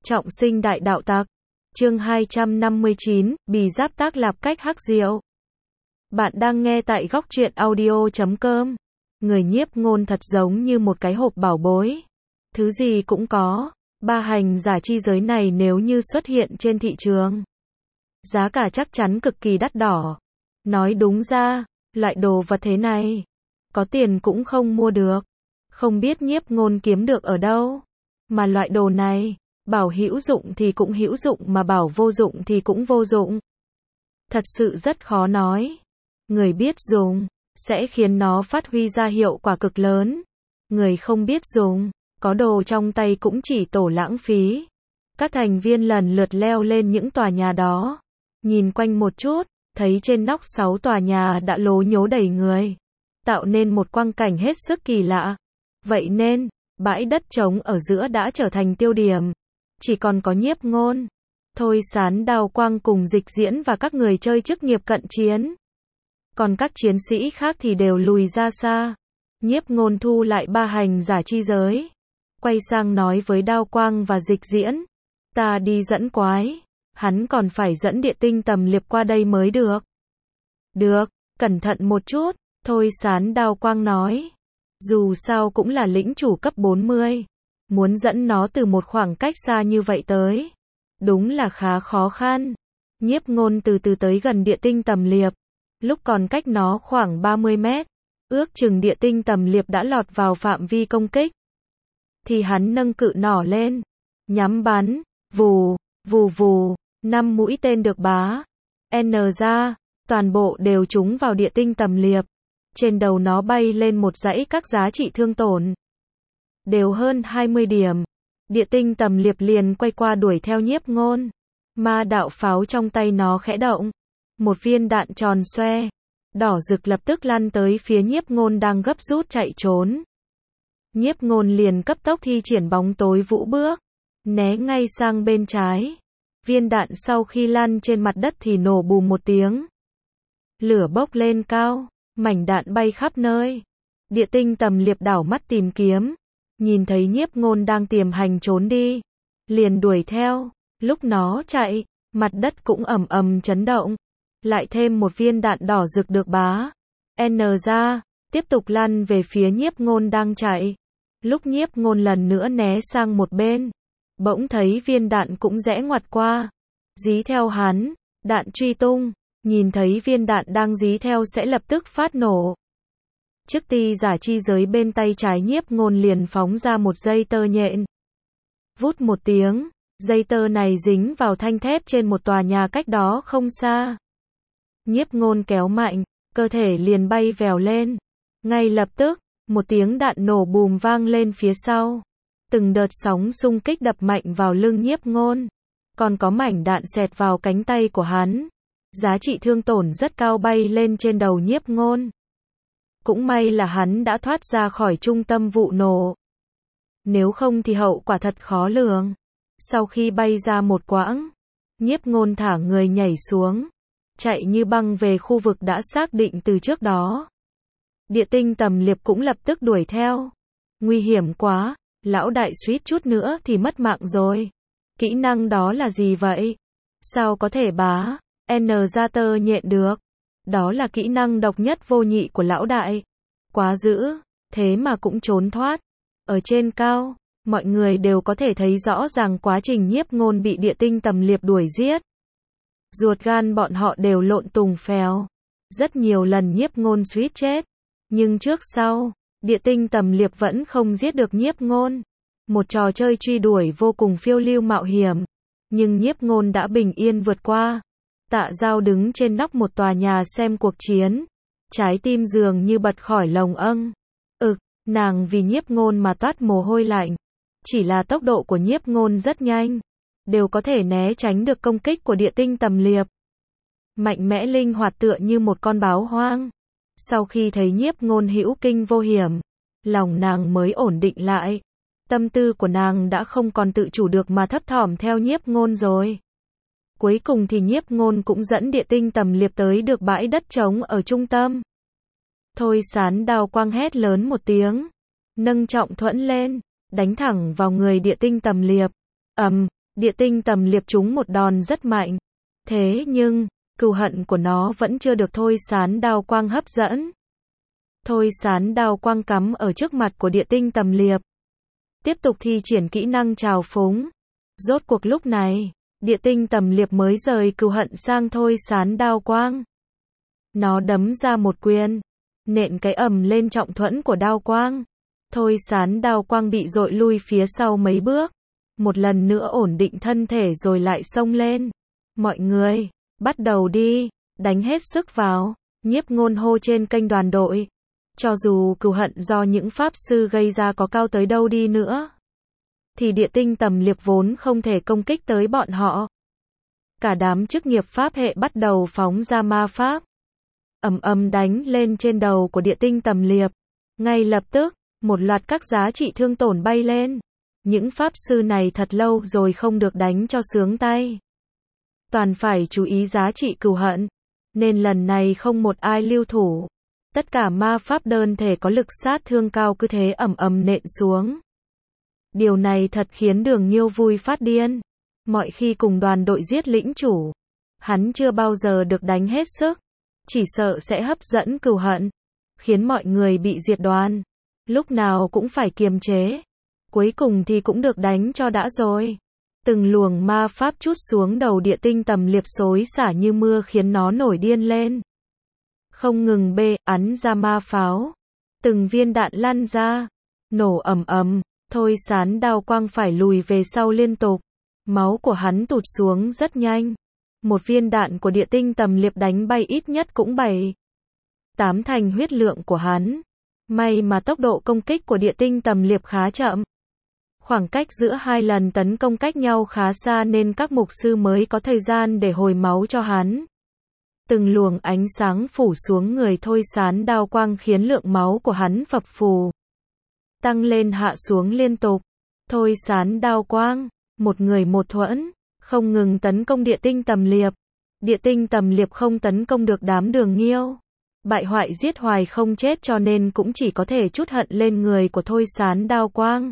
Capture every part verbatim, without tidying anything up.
Trọng sinh đại đạo tặc. Chương hai trăm năm mươi chín, Bì giáp tác lạp cách hắc diệu. Bạn đang nghe tại góc truyện audio chấm com. Người nhiếp ngôn thật giống như một cái hộp bảo bối. Thứ gì cũng có. Ba hành giả chi giới này nếu như xuất hiện trên thị trường, giá cả chắc chắn cực kỳ đắt đỏ. Nói đúng ra, loại đồ vật thế này, có tiền cũng không mua được. Không biết nhiếp ngôn kiếm được ở đâu. Mà loại đồ này, bảo hữu dụng thì cũng hữu dụng mà bảo vô dụng thì cũng vô dụng. Thật sự rất khó nói. Người biết dùng, sẽ khiến nó phát huy ra hiệu quả cực lớn. Người không biết dùng, có đồ trong tay cũng chỉ tổ lãng phí. Các thành viên lần lượt leo lên những tòa nhà đó. Nhìn quanh một chút, thấy trên nóc sáu tòa nhà đã lố nhố đầy người. Tạo nên một quang cảnh hết sức kỳ lạ. Vậy nên, bãi đất trống ở giữa đã trở thành tiêu điểm. Chỉ còn có nhiếp ngôn, Thôi Sán, Đao Quang cùng Dịch Diễn và các người chơi chức nghiệp cận chiến. Còn các chiến sĩ khác thì đều lùi ra xa. Nhiếp ngôn thu lại ba hành giả chi giới. Quay sang nói với Đao Quang và Dịch Diễn. Ta đi dẫn quái. Hắn còn phải dẫn địa tinh tầm liệp qua đây mới được. Được, cẩn thận một chút, Thôi Sán, Đao Quang nói. Dù sao cũng là lĩnh chủ cấp bốn mươi. Muốn dẫn nó từ một khoảng cách xa như vậy tới, đúng là khá khó khăn. Nhiếp ngôn từ từ tới gần địa tinh tầm liệp. Lúc còn cách nó khoảng ba mươi mét, ước chừng địa tinh tầm liệp đã lọt vào phạm vi công kích. Thì hắn nâng cự nỏ lên, nhắm bắn, vù, vù vù, năm mũi tên được bá N ra, toàn bộ đều trúng vào địa tinh tầm liệp. Trên đầu nó bay lên một dãy các giá trị thương tổn. Đều hơn hai mươi điểm. Địa tinh tầm liệp liền quay qua đuổi theo nhiếp ngôn. Ma đạo pháo trong tay nó khẽ động. Một viên đạn tròn xoe, đỏ rực lập tức lăn tới phía nhiếp ngôn đang gấp rút chạy trốn. Nhiếp ngôn liền cấp tốc thi triển bóng tối vũ bước, né ngay sang bên trái. Viên đạn sau khi lăn trên mặt đất thì nổ bùm một tiếng. Lửa bốc lên cao, mảnh đạn bay khắp nơi. Địa tinh tầm liệp đảo mắt tìm kiếm. Nhìn thấy nhiếp ngôn đang tiềm hành trốn đi, liền đuổi theo. Lúc nó chạy, mặt đất cũng ầm ầm chấn động. Lại thêm một viên đạn đỏ rực được bá N ra, tiếp tục lăn về phía nhiếp ngôn đang chạy. Lúc nhiếp ngôn lần nữa né sang một bên, bỗng thấy viên đạn cũng rẽ ngoặt qua, dí theo hắn. Đạn truy tung, nhìn thấy viên đạn đang dí theo sẽ lập tức phát nổ. Chiếc ti giả chi giới bên tay trái nhiếp ngôn liền phóng ra một dây tơ nhện. Vút một tiếng, dây tơ này dính vào thanh thép trên một tòa nhà cách đó không xa. Nhiếp ngôn kéo mạnh, cơ thể liền bay vèo lên. Ngay lập tức, một tiếng đạn nổ bùm vang lên phía sau. Từng đợt sóng xung kích đập mạnh vào lưng nhiếp ngôn. Còn có mảnh đạn xẹt vào cánh tay của hắn. Giá trị thương tổn rất cao bay lên trên đầu nhiếp ngôn. Cũng may là hắn đã thoát ra khỏi trung tâm vụ nổ. Nếu không thì hậu quả thật khó lường. Sau khi bay ra một quãng, nhiếp ngôn thả người nhảy xuống, chạy như băng về khu vực đã xác định từ trước đó. Địa tinh tầm liệp cũng lập tức đuổi theo. Nguy hiểm quá, lão đại suýt chút nữa thì mất mạng rồi. Kỹ năng đó là gì vậy? Sao có thể bá N ra tơ nhện được? Đó là kỹ năng độc nhất vô nhị của lão đại. Quá dữ, thế mà cũng trốn thoát. Ở trên cao, mọi người đều có thể thấy rõ ràng quá trình nhiếp ngôn bị địa tinh tầm liệp đuổi giết. Ruột gan bọn họ đều lộn tùng phèo. Rất nhiều lần nhiếp ngôn suýt chết. Nhưng trước sau, địa tinh tầm liệp vẫn không giết được nhiếp ngôn. Một trò chơi truy đuổi vô cùng phiêu lưu mạo hiểm. Nhưng nhiếp ngôn đã bình yên vượt qua. Tạ Giao đứng trên nóc một tòa nhà xem cuộc chiến. Trái tim dường như bật khỏi lồng âng. Ực, nàng vì nhiếp ngôn mà toát mồ hôi lạnh. Chỉ là tốc độ của nhiếp ngôn rất nhanh. Đều có thể né tránh được công kích của địa tinh tầm liệp. Mạnh mẽ linh hoạt tựa như một con báo hoang. Sau khi thấy nhiếp ngôn hữu kinh vô hiểm, lòng nàng mới ổn định lại. Tâm tư của nàng đã không còn tự chủ được mà thấp thỏm theo nhiếp ngôn rồi. Cuối cùng thì nhiếp ngôn cũng dẫn địa tinh tầm liệp tới được bãi đất trống ở trung tâm. Thôi Sán, Đao Quang hét lớn một tiếng, nâng trọng thuẫn lên, đánh thẳng vào người địa tinh tầm liệp. Ầm, Địa tinh tầm liệp trúng một đòn rất mạnh. Thế nhưng, cừu hận của nó vẫn chưa được thôi sán đao quang hấp dẫn. Thôi sán đao quang cắm ở trước mặt của địa tinh tầm liệp. Tiếp tục thi triển kỹ năng trào phúng. Rốt cuộc lúc này, địa tinh tầm liệp mới rời cừu hận sang thôi sán đao quang. Nó đấm ra một quyền, nện cái ầm lên trọng thuẫn của đao quang. Thôi sán đao quang bị dội lui phía sau mấy bước. Một lần nữa ổn định thân thể rồi lại xông lên. Mọi người, bắt đầu đi, đánh hết sức vào. Nhiếp Ngôn hô trên kênh đoàn đội. Cho dù cừu hận do những pháp sư gây ra có cao tới đâu đi nữa, thì địa tinh tầm liệp vốn không thể công kích tới bọn họ. Cả đám chức nghiệp pháp hệ bắt đầu phóng ra ma pháp. Ầm ầm đánh lên trên đầu của địa tinh tầm liệp. Ngay lập tức, một loạt các giá trị thương tổn bay lên. Những pháp sư này thật lâu rồi không được đánh cho sướng tay. Toàn phải chú ý giá trị cừu hận, nên lần này không một ai lưu thủ. Tất cả ma pháp đơn thể có lực sát thương cao cứ thế ầm ầm nện xuống. Điều này thật khiến Đường Nhiêu vui phát điên. Mọi khi cùng đoàn đội giết lĩnh chủ, hắn chưa bao giờ được đánh hết sức. Chỉ sợ sẽ hấp dẫn cừu hận, khiến mọi người bị diệt đoàn. Lúc nào cũng phải kiềm chế. Cuối cùng thì cũng được đánh cho đã rồi. Từng luồng ma pháp trút xuống đầu địa tinh tầm liệp xối xả như mưa khiến nó nổi điên lên. Không ngừng bê, ắn ra ma pháo. Từng viên đạn lăn ra. Nổ ầm ầm, thôi sán đao quang phải lùi về sau liên tục. Máu của hắn tụt xuống rất nhanh. Một viên đạn của địa tinh tầm liệp đánh bay ít nhất cũng bảy, tám thành huyết lượng của hắn. May mà tốc độ công kích của địa tinh tầm liệp khá chậm. Khoảng cách giữa hai lần tấn công cách nhau khá xa nên các mục sư mới có thời gian để hồi máu cho hắn. Từng luồng ánh sáng phủ xuống người thôi sán đao quang khiến lượng máu của hắn phập phù. Tăng lên hạ xuống liên tục. Thôi sán đao quang, một người một thuẫn, không ngừng tấn công địa tinh tầm liệp. Địa tinh tầm liệp không tấn công được đám Đường Nhiêu. Bại hoại giết hoài không chết cho nên cũng chỉ có thể trút hận lên người của thôi sán đao quang.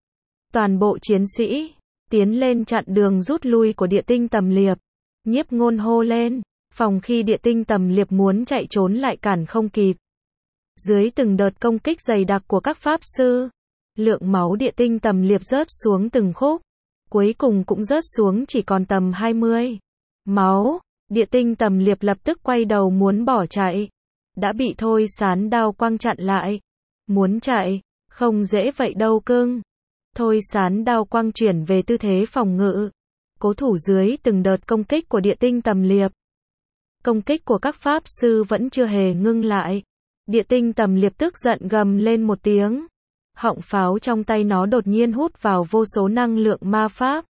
Toàn bộ chiến sĩ tiến lên chặn đường rút lui của địa tinh tầm liệp. Nhiếp Ngôn hô lên, phòng khi địa tinh tầm liệp muốn chạy trốn lại cản không kịp. Dưới từng đợt công kích dày đặc của các pháp sư, lượng máu địa tinh tầm liệp rớt xuống từng khúc, cuối cùng cũng rớt xuống chỉ còn tầm hai mươi. Máu, địa tinh tầm liệp lập tức quay đầu muốn bỏ chạy, đã bị thôi sán đao quang chặn lại. Muốn chạy, không dễ vậy đâu cưng. Thôi sán đao quang chuyển về tư thế phòng ngự, cố thủ dưới từng đợt công kích của địa tinh tầm liệp. Công kích của các pháp sư vẫn chưa hề ngưng lại. Địa tinh tầm liệp tức giận gầm lên một tiếng. Họng pháo trong tay nó đột nhiên hút vào vô số năng lượng ma pháp.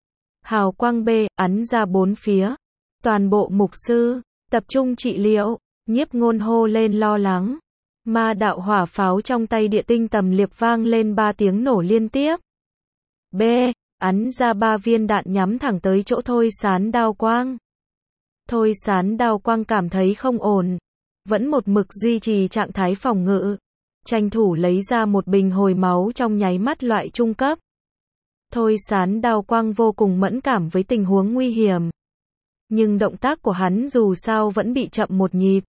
Hào quang bê, ắn ra bốn phía. Toàn bộ mục sư, tập trung trị liệu. Nhiếp Ngôn hô lên lo lắng. Ma đạo hỏa pháo trong tay địa tinh tầm liệp vang lên ba tiếng nổ liên tiếp. B, ắn ra ba viên đạn nhắm thẳng tới chỗ thôi sán đao quang. Thôi sán đao quang cảm thấy không ổn, vẫn một mực duy trì trạng thái phòng ngự, tranh thủ lấy ra một bình hồi máu trong nháy mắt loại trung cấp. Thôi sán đao quang vô cùng mẫn cảm với tình huống nguy hiểm, nhưng động tác của hắn dù sao vẫn bị chậm một nhịp.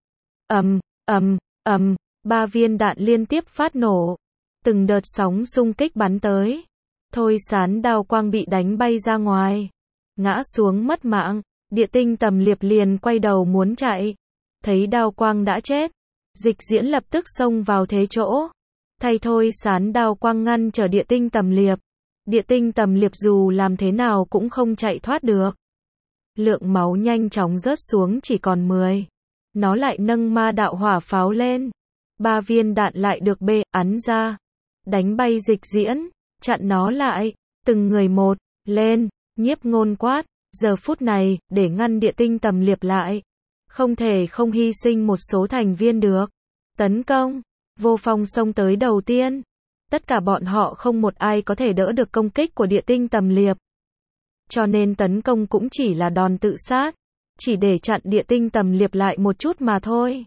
Ầm, ầm, ầm, ba viên đạn liên tiếp phát nổ, từng đợt sóng xung kích bắn tới. Thôi sán đao quang bị đánh bay ra ngoài, ngã xuống mất mạng. Địa tinh tầm liệp liền quay đầu muốn chạy, thấy đao quang đã chết, Dịch Diễn lập tức xông vào thế chỗ, thay thôi sán đao quang ngăn trở địa tinh tầm liệp. Địa tinh tầm liệp dù làm thế nào cũng không chạy thoát được. Lượng máu nhanh chóng rớt xuống chỉ còn mười. Nó lại nâng ma đạo hỏa pháo lên. Ba viên đạn lại được bê, ắn ra. Đánh bay Dịch Diễn, chặn nó lại, từng người một, lên, Nhiếp Ngôn quát. Giờ phút này, để ngăn địa tinh tầm liệp lại, không thể không hy sinh một số thành viên được. Tấn công, Vô Phong xông tới đầu tiên. Tất cả bọn họ không một ai có thể đỡ được công kích của địa tinh tầm liệp. Cho nên tấn công cũng chỉ là đòn tự sát, chỉ để chặn địa tinh tầm liệp lại một chút mà thôi.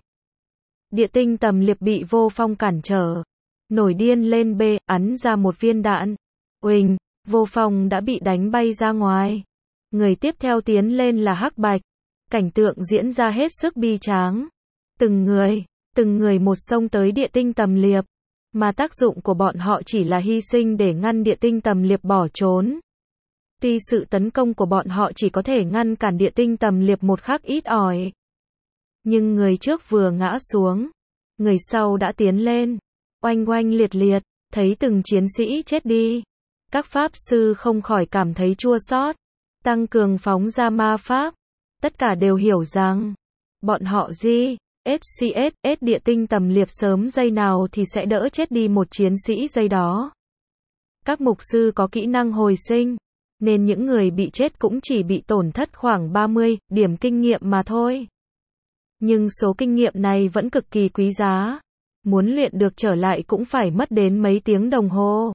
Địa tinh tầm liệp bị Vô Phong cản trở, nổi điên lên bê, ắn ra một viên đạn. Uỳnh, Vô Phong đã bị đánh bay ra ngoài. Người tiếp theo tiến lên là Hắc Bạch. Cảnh tượng diễn ra hết sức bi tráng. Từng người, từng người một xông tới địa tinh tầm liệp. Mà tác dụng của bọn họ chỉ là hy sinh để ngăn địa tinh tầm liệp bỏ trốn. Tuy sự tấn công của bọn họ chỉ có thể ngăn cản địa tinh tầm liệp một khắc ít ỏi. Nhưng người trước vừa ngã xuống. Người sau đã tiến lên. Oanh oanh liệt liệt, thấy từng chiến sĩ chết đi. Các pháp sư không khỏi cảm thấy chua xót. Tăng cường phóng ra ma pháp. Tất cả đều hiểu rằng, bọn họ G, ét xê ét, S địa tinh tầm liệp sớm giây nào thì sẽ đỡ chết đi một chiến sĩ giây đó. Các mục sư có kỹ năng hồi sinh, nên những người bị chết cũng chỉ bị tổn thất khoảng ba mươi điểm kinh nghiệm mà thôi. Nhưng số kinh nghiệm này vẫn cực kỳ quý giá. Muốn luyện được trở lại cũng phải mất đến mấy tiếng đồng hồ.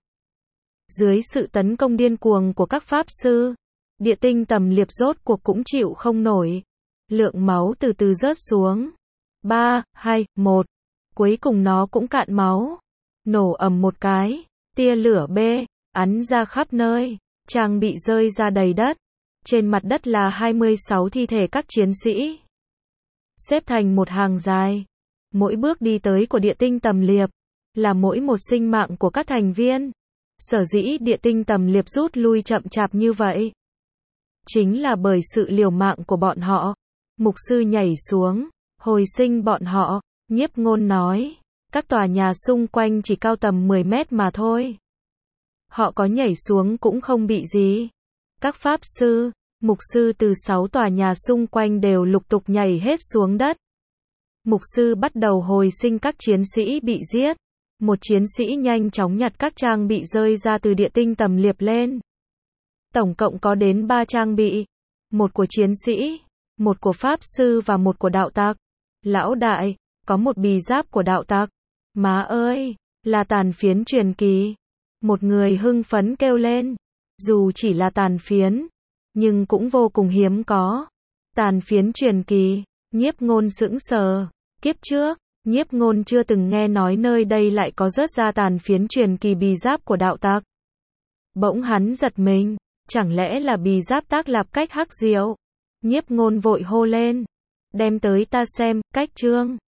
Dưới sự tấn công điên cuồng của các pháp sư, địa tinh tầm liệp rốt cuộc cũng chịu không nổi. Lượng máu từ từ rớt xuống. ba, hai, một. Cuối cùng nó cũng cạn máu. Nổ ầm một cái. Tia lửa B, ắn ra khắp nơi. Trang bị rơi ra đầy đất. Trên mặt đất là hai mươi sáu thi thể các chiến sĩ. Xếp thành một hàng dài. Mỗi bước đi tới của địa tinh tầm liệp là mỗi một sinh mạng của các thành viên. Sở dĩ địa tinh tầm liệp rút lui chậm chạp như vậy, chính là bởi sự liều mạng của bọn họ. Mục sư nhảy xuống, hồi sinh bọn họ. Nhiếp Ngôn nói, các tòa nhà xung quanh chỉ cao tầm mười mét mà thôi. Họ có nhảy xuống cũng không bị gì. Các pháp sư, mục sư từ sáu tòa nhà xung quanh đều lục tục nhảy hết xuống đất. Mục sư bắt đầu hồi sinh các chiến sĩ bị giết. Một chiến sĩ nhanh chóng nhặt các trang bị rơi ra từ địa tinh tầm liệp lên. Tổng cộng có đến ba trang bị. Một của chiến sĩ, một của pháp sư và một của đạo tặc. Lão đại, có một bì giáp của đạo tặc. Má ơi, là tàn phiến truyền kỳ. Một người hưng phấn kêu lên. Dù chỉ là tàn phiến, nhưng cũng vô cùng hiếm có. Tàn phiến truyền kỳ, Nhiếp Ngôn sững sờ. Kiếp trước, Nhiếp Ngôn chưa từng nghe nói nơi đây lại có rớt ra tàn phiến truyền kỳ bì giáp của đạo tặc. Bỗng hắn giật mình, chẳng lẽ là bì giáp Tác Lạp Cách Hắc Diệu? Nhiếp Ngôn vội hô lên, đem tới ta xem. Cách chương